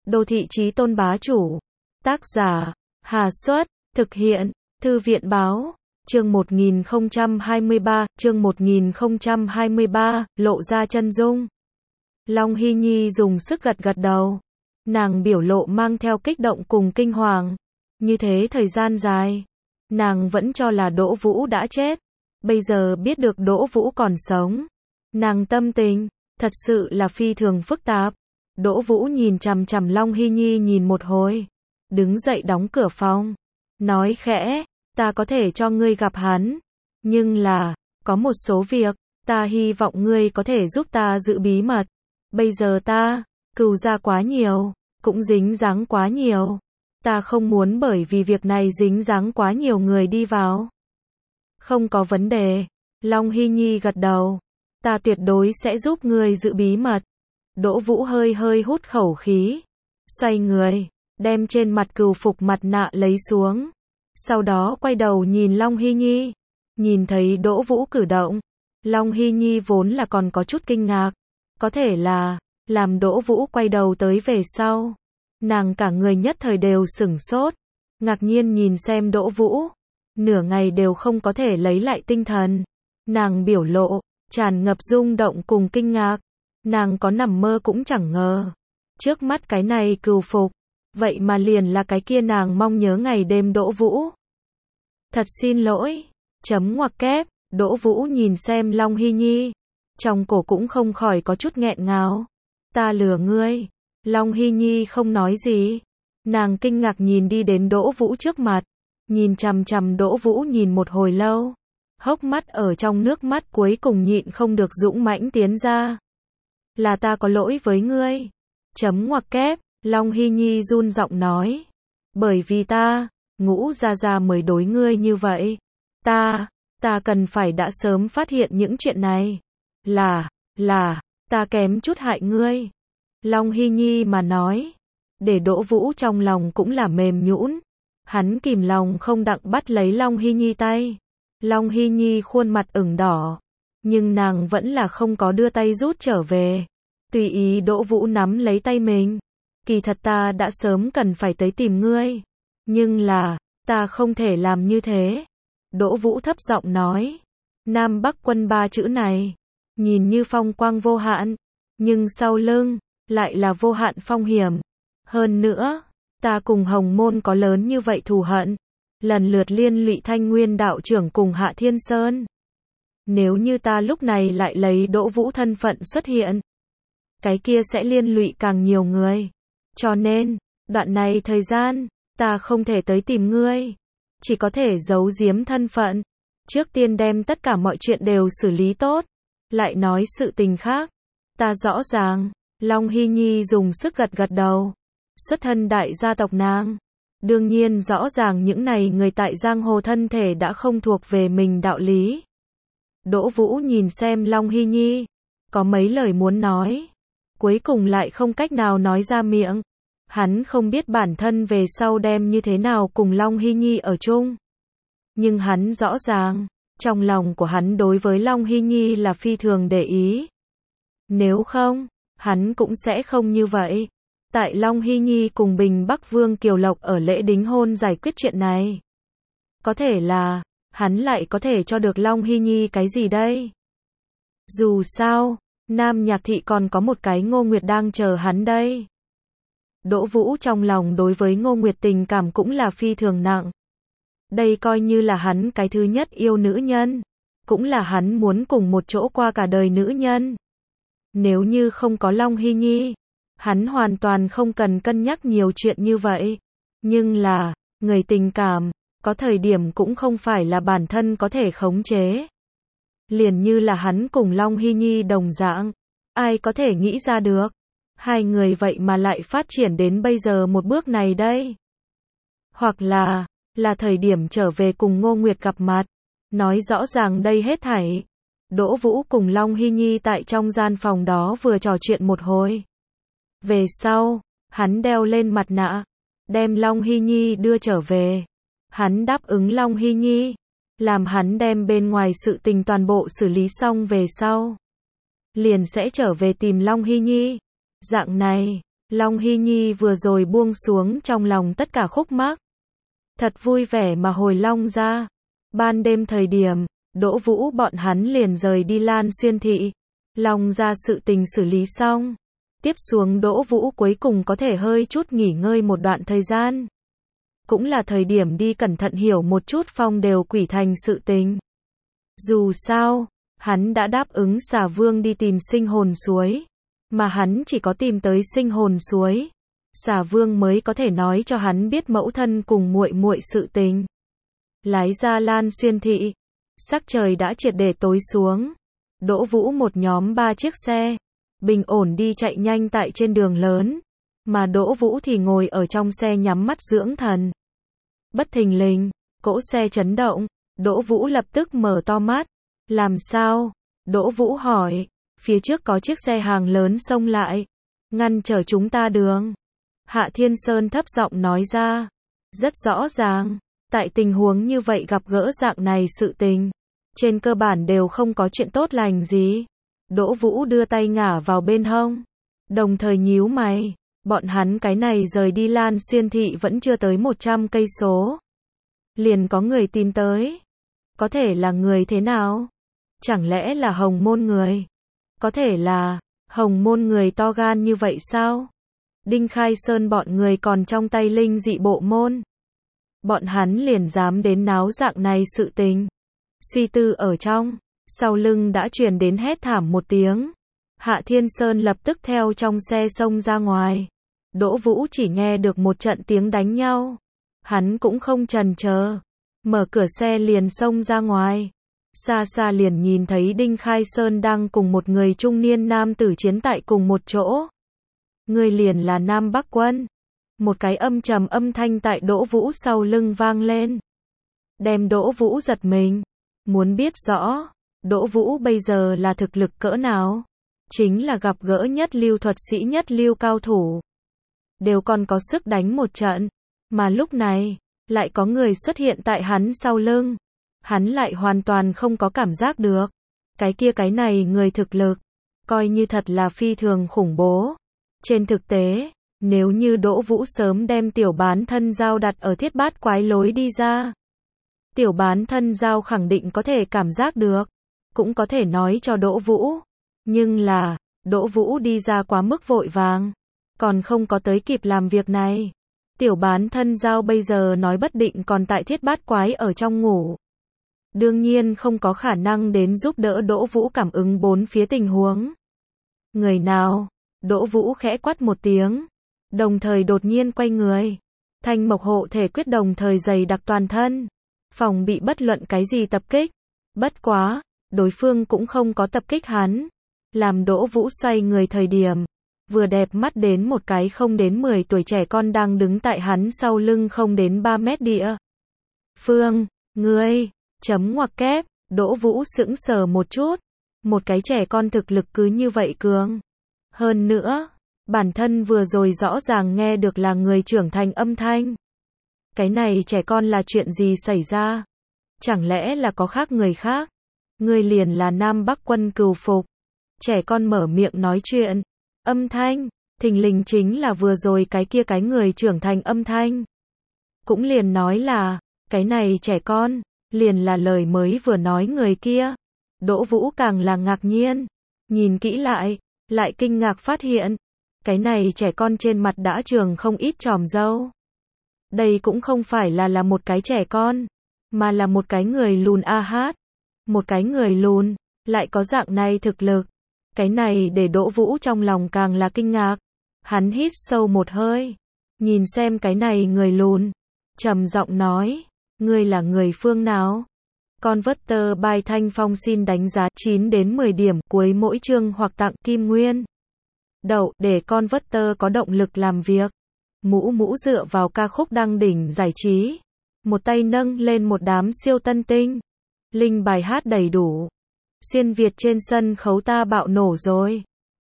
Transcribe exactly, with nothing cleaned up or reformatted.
Đô thị chí tôn bá chủ. Tác giả, Hà Xuất, thực hiện, Thư viện Báo, chương một nghìn không trăm hai mươi ba, chương một nghìn không trăm hai mươi ba, lộ ra chân dung. Long Hy Nhi dùng sức gật gật đầu. Nàng biểu lộ mang theo kích động cùng kinh hoàng. Như thế thời gian dài, nàng vẫn cho là Đỗ Vũ đã chết. Bây giờ biết được Đỗ Vũ còn sống. Nàng tâm tình, thật sự là phi thường phức tạp. Đỗ Vũ nhìn chằm chằm Long Hy Nhi nhìn một hồi. Đứng dậy đóng cửa phòng. Nói khẽ, ta có thể cho ngươi gặp hắn. Nhưng là, có một số việc, ta hy vọng ngươi có thể giúp ta giữ bí mật. Bây giờ ta, cừu ra quá nhiều, cũng dính dáng quá nhiều. Ta không muốn bởi vì việc này dính dáng quá nhiều người đi vào. Không có vấn đề. Long Hy Nhi gật đầu. Ta tuyệt đối sẽ giúp ngươi giữ bí mật. Đỗ Vũ hơi hơi hút khẩu khí. Xoay người, đem trên mặt cừu phục mặt nạ lấy xuống. Sau đó quay đầu nhìn Long Hy Nhi. Nhìn thấy Đỗ Vũ cử động. Long Hy Nhi vốn là còn có chút kinh ngạc. Có thể là, làm Đỗ Vũ quay đầu tới về sau. Nàng cả người nhất thời đều sửng sốt. Ngạc nhiên nhìn xem Đỗ Vũ. Nửa ngày đều không có thể lấy lại tinh thần. Nàng biểu lộ, tràn ngập rung động cùng kinh ngạc. Nàng có nằm mơ cũng chẳng ngờ. Trước mắt cái này cừu phục. Vậy mà liền là cái kia nàng mong nhớ ngày đêm Đỗ Vũ. Thật xin lỗi. Chấm ngoặc kép. Đỗ Vũ nhìn xem Long Hy Nhi. Trong cổ cũng không khỏi có chút nghẹn ngào. Ta lừa ngươi. Long Hy Nhi không nói gì. Nàng kinh ngạc nhìn đi đến Đỗ Vũ trước mặt. Nhìn chằm chằm Đỗ Vũ nhìn một hồi lâu. Hốc mắt ở trong nước mắt cuối cùng nhịn không được dũng mãnh tiến ra. Là ta có lỗi với ngươi. Chấm ngoặc kép. Long Hy Nhi run giọng nói. Bởi vì ta, Ngũ gia gia mới đối ngươi như vậy. Ta, ta cần phải đã sớm phát hiện những chuyện này. Là, là, ta kém chút hại ngươi. Long Hy Nhi mà nói. Để Đỗ Vũ trong lòng cũng là mềm nhũn. Hắn kìm lòng không đặng bắt lấy Long Hy Nhi tay. Long Hy Nhi khuôn mặt ửng đỏ. Nhưng nàng vẫn là không có đưa tay rút trở về. Tùy ý Đỗ Vũ nắm lấy tay mình. Kỳ thật ta đã sớm cần phải tới tìm ngươi. Nhưng là, ta không thể làm như thế. Đỗ Vũ thấp giọng nói. Nam Bắc quân ba chữ này. Nhìn như phong quang vô hạn. Nhưng sau lưng, lại là vô hạn phong hiểm. Hơn nữa, ta cùng Hồng Môn có lớn như vậy thù hận. Lần lượt liên lụy Thanh Nguyên đạo trưởng cùng Hạ Thiên Sơn. Nếu như ta lúc này lại lấy Đỗ Vũ thân phận xuất hiện. Cái kia sẽ liên lụy càng nhiều người. Cho nên, đoạn này thời gian, ta không thể tới tìm ngươi. Chỉ có thể giấu giếm thân phận. Trước tiên đem tất cả mọi chuyện đều xử lý tốt. Lại nói sự tình khác. Ta rõ ràng. Long Hy Nhi dùng sức gật gật đầu. Xuất thân đại gia tộc nàng. Đương nhiên rõ ràng những này người tại giang hồ thân thể đã không thuộc về mình đạo lý. Đỗ Vũ nhìn xem Long Hy Nhi. Có mấy lời muốn nói. Cuối cùng lại không cách nào nói ra miệng. Hắn không biết bản thân về sau đem như thế nào cùng Long Hy Nhi ở chung. Nhưng hắn rõ ràng, trong lòng của hắn đối với Long Hy Nhi là phi thường để ý. Nếu không, hắn cũng sẽ không như vậy. Tại Long Hy Nhi cùng Bình Bắc Vương Kiều Lộc ở lễ đính hôn giải quyết chuyện này. Có thể là, hắn lại có thể cho được Long Hy Nhi cái gì đây? Dù sao, Nam Nhạc Thị còn có một cái Ngô Nguyệt đang chờ hắn đây. Đỗ Vũ trong lòng đối với Ngô Nguyệt tình cảm cũng là phi thường nặng. Đây coi như là hắn cái thứ nhất yêu nữ nhân. Cũng là hắn muốn cùng một chỗ qua cả đời nữ nhân. Nếu như không có Long Hy Nhi, hắn hoàn toàn không cần cân nhắc nhiều chuyện như vậy. Nhưng là, người tình cảm, có thời điểm cũng không phải là bản thân có thể khống chế. Liền như là hắn cùng Long Hy Nhi đồng dạng. Ai có thể nghĩ ra được. Hai người vậy mà lại phát triển đến bây giờ một bước này đây. Hoặc là, là thời điểm trở về cùng Ngô Nguyệt gặp mặt. Nói rõ ràng đây hết thảy. Đỗ Vũ cùng Long Hy Nhi tại trong gian phòng đó vừa trò chuyện một hồi. Về sau, hắn đeo lên mặt nạ. Đem Long Hy Nhi đưa trở về. Hắn đáp ứng Long Hy Nhi. Làm hắn đem bên ngoài sự tình toàn bộ xử lý xong về sau. Liền sẽ trở về tìm Long Hy Nhi. Dạng này, Long Hy Nhi vừa rồi buông xuống trong lòng tất cả khúc mắc. Thật vui vẻ mà hồi Long ra. Ban đêm thời điểm, Đỗ Vũ bọn hắn liền rời đi Lan Xuyên thị. Long ra sự tình xử lý xong. Tiếp xuống Đỗ Vũ cuối cùng có thể hơi chút nghỉ ngơi một đoạn thời gian. Cũng là thời điểm đi cẩn thận hiểu một chút Phong đều quỷ thành sự tình. Dù sao, hắn đã đáp ứng Xà Vương đi tìm sinh hồn suối. Mà hắn chỉ có tìm tới sinh hồn suối. Xà Vương mới có thể nói cho hắn biết mẫu thân cùng muội muội sự tình. Lái ra Lan Xuyên thị. Sắc trời đã triệt để tối xuống. Đỗ Vũ một nhóm ba chiếc xe. Bình ổn đi chạy nhanh tại trên đường lớn. Mà Đỗ Vũ thì ngồi ở trong xe nhắm mắt dưỡng thần. Bất thình lình, cỗ xe chấn động. Đỗ Vũ lập tức mở to mắt. Làm sao? Đỗ Vũ hỏi. Phía trước có chiếc xe hàng lớn xông lại. Ngăn trở chúng ta đường. Hạ Thiên Sơn thấp giọng nói ra. Rất rõ ràng. Tại tình huống như vậy gặp gỡ dạng này sự tình. Trên cơ bản đều không có chuyện tốt lành gì. Đỗ Vũ đưa tay ngả vào bên hông. Đồng thời nhíu mày. Bọn hắn cái này rời đi Lan Xuyên thị vẫn chưa tới một trăm cây số. Liền có người tìm tới. Có thể là người thế nào? Chẳng lẽ là Hồng Môn người? Có thể là Hồng Môn người to gan như vậy sao? Đinh Khai Sơn bọn người còn trong tay linh dị bộ môn. Bọn hắn liền dám đến náo dạng này sự tình. Suy tư ở trong, sau lưng đã truyền đến hét thảm một tiếng. Hạ Thiên Sơn lập tức theo trong xe xông ra ngoài. Đỗ Vũ chỉ nghe được một trận tiếng đánh nhau. Hắn cũng không chần chờ, mở cửa xe liền xông ra ngoài. Xa xa liền nhìn thấy Đinh Khai Sơn đang cùng một người trung niên nam tử chiến tại cùng một chỗ. Người liền là Nam Bắc Quân. Một cái âm trầm âm thanh tại Đỗ Vũ sau lưng vang lên. Đem Đỗ Vũ giật mình. Muốn biết rõ, Đỗ Vũ bây giờ là thực lực cỡ nào? Chính là gặp gỡ nhất lưu thuật sĩ nhất lưu cao thủ. Đều còn có sức đánh một trận. Mà lúc này, lại có người xuất hiện tại hắn sau lưng. Hắn lại hoàn toàn không có cảm giác được. Cái kia cái này người thực lực, coi như thật là phi thường khủng bố. Trên thực tế, nếu như Đỗ Vũ sớm đem tiểu bán thân dao đặt ở thiết bát quái lối đi ra. Tiểu bán thân dao khẳng định có thể cảm giác được. Cũng có thể nói cho Đỗ Vũ. Nhưng là, Đỗ Vũ đi ra quá mức vội vàng. Còn không có tới kịp làm việc này. Tiểu bán thân dao bây giờ nói bất định còn tại thiết bát quái ở trong ngủ. Đương nhiên không có khả năng đến giúp đỡ Đỗ Vũ cảm ứng bốn phía tình huống. Người nào? Đỗ Vũ khẽ quát một tiếng. Đồng thời đột nhiên quay người. Thanh mộc hộ thể quyết đồng thời dày đặc toàn thân. Phòng bị bất luận cái gì tập kích. Bất quá, đối phương cũng không có tập kích hắn. Làm Đỗ Vũ xoay người thời điểm. Vừa đẹp mắt đến một cái không đến mười tuổi trẻ con đang đứng tại hắn sau lưng không đến ba mét địa. Phương, ngươi, chấm ngoặc kép, Đỗ Vũ sững sờ một chút. Một cái trẻ con thực lực cứ như vậy cường. Hơn nữa, bản thân vừa rồi rõ ràng nghe được là người trưởng thành âm thanh. Cái này trẻ con là chuyện gì xảy ra? Chẳng lẽ là có khác người khác? Ngươi liền là Nam Bắc Quân cừu phục. Trẻ con mở miệng nói chuyện. Âm thanh, thình lình chính là vừa rồi cái kia cái người trưởng thành âm thanh. Cũng liền nói là, cái này trẻ con, liền là lời mới vừa nói người kia. Đỗ Vũ càng là ngạc nhiên. Nhìn kỹ lại, lại kinh ngạc phát hiện. Cái này trẻ con trên mặt đã trường không ít chòm râu. Đây cũng không phải là là một cái trẻ con, mà là một cái người lùn a hát. Một cái người lùn, lại có dạng này thực lực. Cái này để Đỗ Vũ trong lòng càng là kinh ngạc. Hắn hít sâu một hơi. Nhìn xem cái này người lùn. Trầm giọng nói. Ngươi là người phương nào? Converter by Thanh Phong xin đánh giá chín đến mười điểm cuối mỗi chương hoặc tặng kim nguyên. Đậu để Converter có động lực làm việc. Mũ mũ dựa vào ca khúc đăng đỉnh giải trí. Một tay nâng lên một đám siêu tân tinh. Linh bài hát đầy đủ. Xuyên Việt trên sân khấu ta bạo nổ rồi.